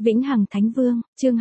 Vĩnh Hằng Thánh Vương, chương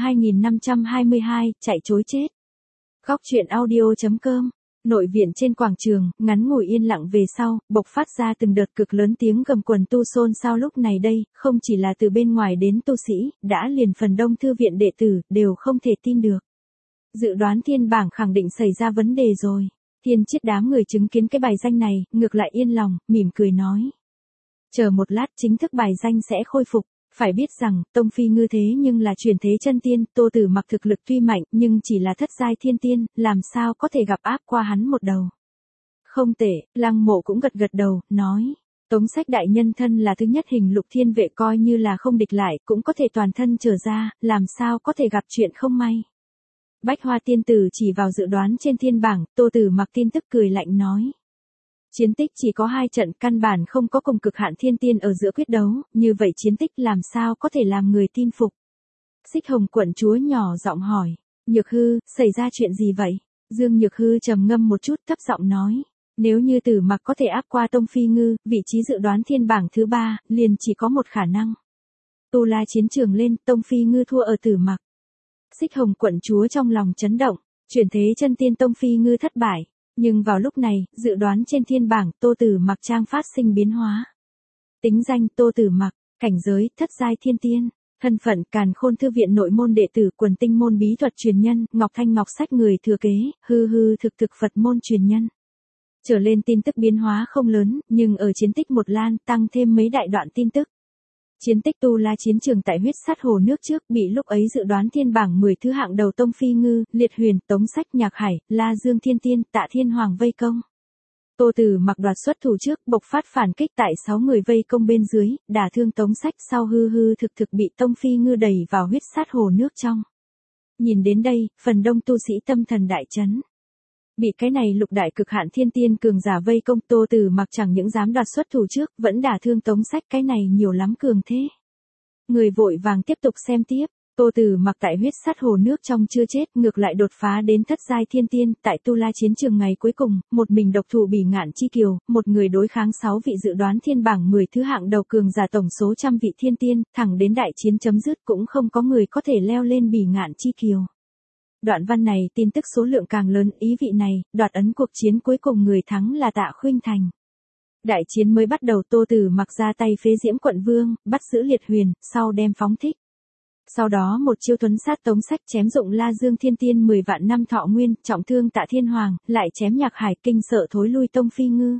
2522, chạy chối chết. Góc truyện audio.com. Nội viện trên quảng trường, ngắn ngủi yên lặng về sau, bộc phát ra từng đợt cực lớn tiếng gầm quần tu xôn xao lúc này đây, không chỉ là từ bên ngoài đến tu sĩ, đã liền phần đông thư viện đệ tử, đều không thể tin được. Dự đoán thiên bảng khẳng định xảy ra vấn đề rồi. Thiên Chiết đám người chứng kiến cái bài danh này, ngược lại yên lòng, mỉm cười nói. Chờ một lát chính thức bài danh sẽ khôi phục. Phải biết rằng, Tông Phi Ngư thế nhưng là truyền thế chân tiên, Tô Tử Mặc thực lực tuy mạnh nhưng chỉ là thất giai thiên tiên, làm sao có thể gặp áp qua hắn một đầu. Không tệ, Lăng Mộ cũng gật đầu, nói. Tống Sách đại nhân thân là thứ nhất hình lục thiên vệ coi như là không địch lại, cũng có thể toàn thân trở ra, làm sao có thể gặp chuyện không may. Bách Hoa tiên tử chỉ vào dự đoán trên thiên bảng, Tô Tử Mặc tin tức cười lạnh nói. Chiến tích chỉ có 2 trận, căn bản không có cùng cực hạn thiên tiên ở giữa quyết đấu, như vậy chiến tích làm sao có thể làm người tin phục. Xích Hồng quận chúa nhỏ giọng hỏi, Nhược Hư, xảy ra chuyện gì vậy? Dương Nhược Hư trầm ngâm một chút thấp giọng nói, nếu như Tử Mặc có thể áp qua Tông Phi Ngư, vị trí dự đoán thiên bảng thứ 3, liền chỉ có một khả năng. Tu La chiến trường lên, Tông Phi Ngư thua ở Tử Mặc. Xích Hồng quận chúa trong lòng chấn động, chuyển thế chân tiên Tông Phi Ngư thất bại. Nhưng vào lúc này, dự đoán trên thiên bảng, Tô Tử Mặc trang phát sinh biến hóa. Tính danh Tô Tử Mặc, cảnh giới, thất giai thiên tiên, thân phận Càn Khôn thư viện nội môn đệ tử Quần Tinh môn bí thuật truyền nhân, Ngọc Thanh Ngọc sách người thừa kế, hư thực Phật môn truyền nhân. Trở lên tin tức biến hóa không lớn, nhưng ở chiến tích một lan, tăng thêm mấy đại đoạn tin tức. Chiến tích Tu La chiến trường tại huyết sát hồ nước trước, bị lúc ấy dự đoán thiên bảng 10 thứ hạng đầu Tông Phi Ngư, Liệt Huyền, Tống Sách, Nhạc Hải, La Dương Thiên Tiên, Tạ Thiên Hoàng vây công. Tô Tử Mặc đoạt xuất thủ trước, bộc phát phản kích tại 6 người vây công bên dưới, đả thương Tống Sách sau hư thực bị Tông Phi Ngư đẩy vào huyết sát hồ nước trong. Nhìn đến đây, phần đông tu sĩ tâm thần đại chấn. Bị cái này lục đại cực hạn thiên tiên cường giả vây công, Tô Tử Mặc chẳng những dám đoạt xuất thủ trước, vẫn đả thương Tống Sách, cái này nhiều lắm cường thế. Người vội vàng tiếp tục xem tiếp, Tô Tử Mặc tại huyết sát hồ nước trong chưa chết, ngược lại đột phá đến thất giai thiên tiên, tại Tu La chiến trường ngày cuối cùng, một mình độc thủ Bỉ Ngạn Chi Kiều, một người đối kháng 6 vị dự đoán thiên bảng 10 thứ hạng đầu cường giả tổng số trăm vị thiên tiên, thẳng đến đại chiến chấm dứt cũng không có người có thể leo lên Bỉ Ngạn Chi Kiều. Đoạn văn này tin tức số lượng càng lớn, ý vị này, đoạt ấn cuộc chiến cuối cùng người thắng là Tạ Khuynh Thành. Đại chiến mới bắt đầu, Tô Tử Mặc ra tay phế Diễm quận vương, bắt giữ Liệt Huyền, sau đem phóng thích. Sau đó một chiêu tuấn sát Tống Sách, chém dụng La Dương Thiên Tiên 10 vạn năm thọ nguyên, trọng thương Tạ Thiên Hoàng, lại chém Nhạc Hải, kinh sợ thối lui Tông Phi Ngư.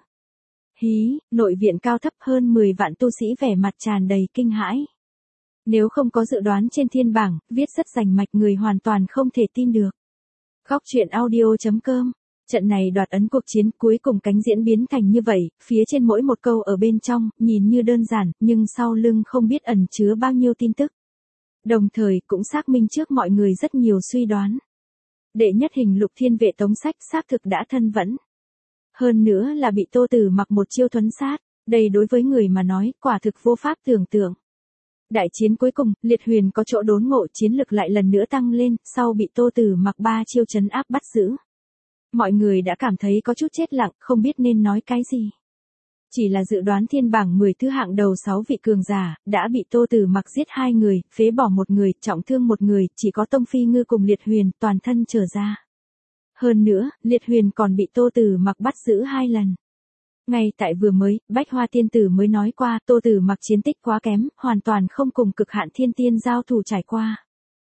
Hí, nội viện cao thấp hơn 10 vạn tu sĩ vẻ mặt tràn đầy kinh hãi. Nếu không có dự đoán trên thiên bảng, viết rất rành mạch, người hoàn toàn không thể tin được. Góc truyện audio.com. Trận này đoạt ấn cuộc chiến cuối cùng cánh diễn biến thành như vậy, phía trên mỗi một câu ở bên trong, nhìn như đơn giản, nhưng sau lưng không biết ẩn chứa bao nhiêu tin tức. Đồng thời cũng xác minh trước mọi người rất nhiều suy đoán. Đệ nhất hình lục thiên vệ Tống Sách xác thực đã thân vẫn. Hơn nữa là bị Tô Tử Mặc một chiêu thuấn sát, đây đối với người mà nói, quả thực vô pháp tưởng tượng. Đại chiến cuối cùng, Liệt Huyền có chỗ đốn ngộ, chiến lực lại lần nữa tăng lên, sau bị Tô Tử Mặc 3 chiêu trấn áp bắt giữ. Mọi người đã cảm thấy có chút chết lặng, không biết nên nói cái gì. Chỉ là dự đoán thiên bảng 10 thứ hạng đầu 6 vị cường giả, đã bị Tô Tử Mặc giết 2 người, phế bỏ 1 người, trọng thương 1 người, chỉ có Tông Phi Ngư cùng Liệt Huyền toàn thân trở ra. Hơn nữa, Liệt Huyền còn bị Tô Tử Mặc bắt giữ 2 lần. Ngay tại vừa mới, Bách Hoa tiên tử mới nói qua, Tô Tử Mặc chiến tích quá kém, hoàn toàn không cùng cực hạn thiên tiên giao thủ trải qua.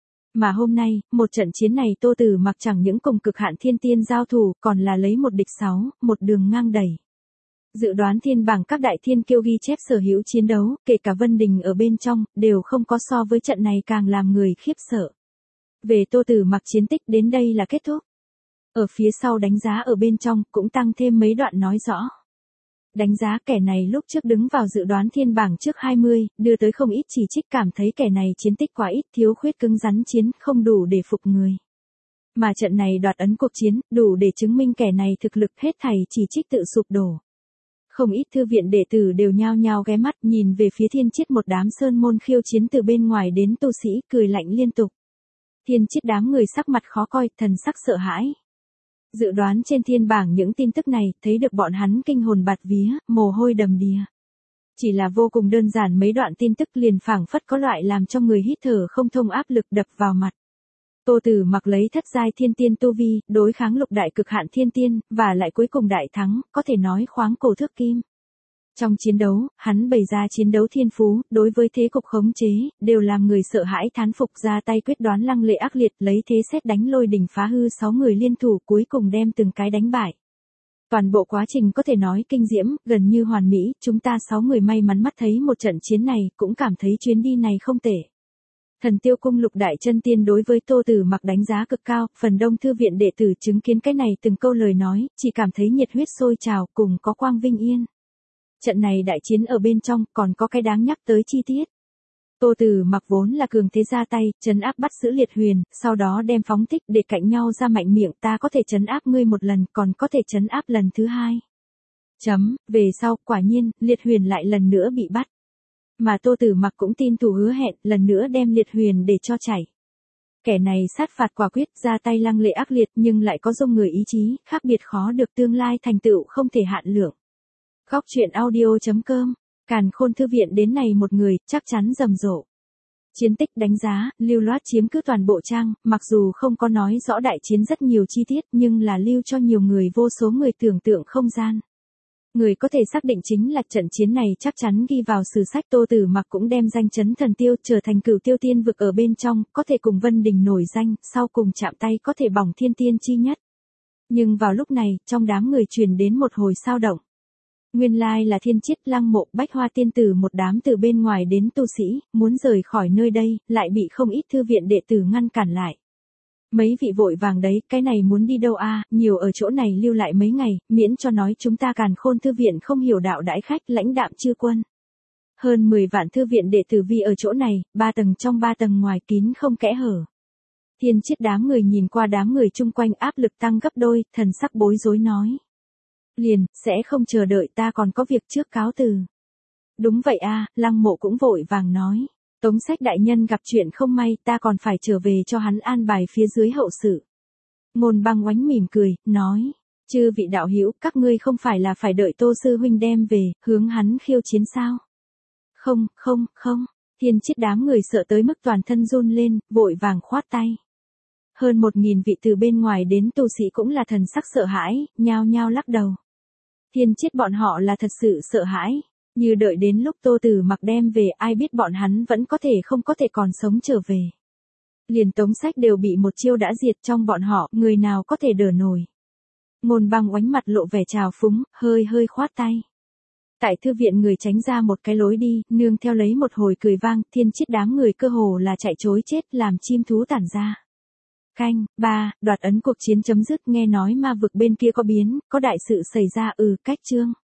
Mà hôm nay, một trận chiến này Tô Tử Mặc chẳng những cùng cực hạn thiên tiên giao thủ, còn là lấy 1 địch 6, một đường ngang đẩy. Dự đoán thiên bảng các đại thiên kiêu ghi chép sở hữu chiến đấu, kể cả Vân Đình ở bên trong, đều không có so với trận này càng làm người khiếp sợ. Về Tô Tử Mặc chiến tích đến đây là kết thúc. Ở phía sau đánh giá ở bên trong, cũng tăng thêm mấy đoạn nói rõ. Đánh giá kẻ này lúc trước đứng vào dự đoán thiên bảng trước 20, đưa tới không ít chỉ trích, cảm thấy kẻ này chiến tích quá ít, thiếu khuyết cứng rắn chiến, không đủ để phục người. Mà trận này đoạt ấn cuộc chiến, đủ để chứng minh kẻ này thực lực, hết thảy chỉ trích tự sụp đổ. Không ít thư viện đệ tử đều nhao nhao ghé mắt nhìn về phía Thiên Chiết, một đám sơn môn khiêu chiến từ bên ngoài đến tu sĩ, cười lạnh liên tục. Thiên Chiết đám người sắc mặt khó coi, thần sắc sợ hãi. Dự đoán trên thiên bảng những tin tức này, thấy được bọn hắn kinh hồn bạt vía, mồ hôi đầm đìa. Chỉ là vô cùng đơn giản mấy đoạn tin tức liền phảng phất có loại làm cho người hít thở không thông áp lực đập vào mặt. Tô Tử Mặc lấy thất giai thiên tiên tu vi, đối kháng lục đại cực hạn thiên tiên, và lại cuối cùng đại thắng, có thể nói khoáng cổ thước kim. Trong chiến đấu, hắn bày ra chiến đấu thiên phú, đối với thế cục khống chế, đều làm người sợ hãi thán phục, ra tay quyết đoán lăng lệ ác liệt, lấy thế xét đánh lôi đỉnh phá hư 6 người liên thủ, cuối cùng đem từng cái đánh bại. Toàn bộ quá trình có thể nói kinh diễm, gần như hoàn mỹ, chúng ta 6 người may mắn mắt thấy một trận chiến này, cũng cảm thấy chuyến đi này không tệ. Thần Tiêu Cung lục đại chân tiên đối với Tô Tử Mặc đánh giá cực cao, phần đông thư viện đệ tử chứng kiến cái này từng câu lời nói, chỉ cảm thấy nhiệt huyết sôi trào, cùng có quang vinh yên. Trận này đại chiến ở bên trong, còn có cái đáng nhắc tới chi tiết. Tô Tử Mặc vốn là cường thế ra tay, trấn áp bắt giữ Liệt Huyền, sau đó đem phóng thích để cạnh nhau ra mạnh miệng, ta có thể trấn áp ngươi một lần, còn có thể trấn áp lần thứ hai. Về sau, quả nhiên, Liệt Huyền lại lần nữa bị bắt. Mà Tô Tử Mặc cũng tin thủ hứa hẹn, lần nữa đem Liệt Huyền để cho chảy. Kẻ này sát phạt quả quyết, ra tay lăng lệ ác liệt, nhưng lại có dung người ý chí, khác biệt khó được, tương lai thành tựu không thể hạn lượng. Góc truyện audio.com, Càn Khôn thư viện đến này một người, chắc chắn rầm rộ. Chiến tích đánh giá, lưu loát chiếm cứ toàn bộ trang, mặc dù không có nói rõ đại chiến rất nhiều chi tiết, nhưng là lưu cho nhiều người vô số người tưởng tượng không gian. Người có thể xác định chính là trận chiến này chắc chắn ghi vào sử sách. Tô Tử Mặc cũng đem danh chấn thần tiêu, trở thành cửu tiêu tiên vực ở bên trong, có thể cùng Vân Đình nổi danh, sau cùng chạm tay có thể bỏng thiên tiên chi nhất. Nhưng vào lúc này, trong đám người truyền đến một hồi sao động. Nguyên lai là Thiên Chiết, Lăng Mộ, Bách Hoa tiên tử một đám từ bên ngoài đến tu sĩ, muốn rời khỏi nơi đây, lại bị không ít thư viện đệ tử ngăn cản lại. Mấy vị vội vàng đấy, cái này muốn đi đâu a, nhiều ở chỗ này lưu lại mấy ngày, miễn cho nói chúng ta Càn Khôn thư viện không hiểu đạo đãi khách, lãnh đạm chư quân. Hơn 10 vạn thư viện đệ tử vi ở chỗ này, 3 tầng trong 3 tầng ngoài, kín không kẽ hở. Thiên Chiết đám người nhìn qua đám người chung quanh, áp lực tăng gấp đôi, thần sắc bối rối nói. Liền, sẽ không chờ đợi, ta còn có việc trước cáo từ. Đúng vậy a, Lăng Mộ cũng vội vàng nói. Tống Sách đại nhân gặp chuyện không may, ta còn phải trở về cho hắn an bài phía dưới hậu sự. Ngôn Băng Oánh mỉm cười, nói. Chư vị đạo hữu, các ngươi không phải là phải đợi Tô sư huynh đem về, hướng hắn khiêu chiến sao? Không. Thiên Chiết đám người sợ tới mức toàn thân run lên, vội vàng khoát tay. Hơn 1000 vị từ bên ngoài đến tu sĩ cũng là thần sắc sợ hãi, nhao nhao lắc đầu. Thiên Chiết bọn họ là thật sự sợ hãi, như đợi đến lúc Tô Tử Mặc đem về, ai biết bọn hắn vẫn không có thể còn sống trở về. Liền Tống Sách đều bị một chiêu đã diệt, trong bọn họ, người nào có thể đỡ nổi. Ngôn Băng Oánh mặt lộ vẻ trào phúng, hơi khoát tay. Tại thư viện người tránh ra một cái lối đi, nương theo lấy một hồi cười vang, Thiên Chiết đám người cơ hồ là chạy trối chết, làm chim thú tản ra. Canh 3, đoạt ấn cuộc chiến chấm dứt, nghe nói ma vực bên kia có biến, có đại sự xảy ra, cách chương.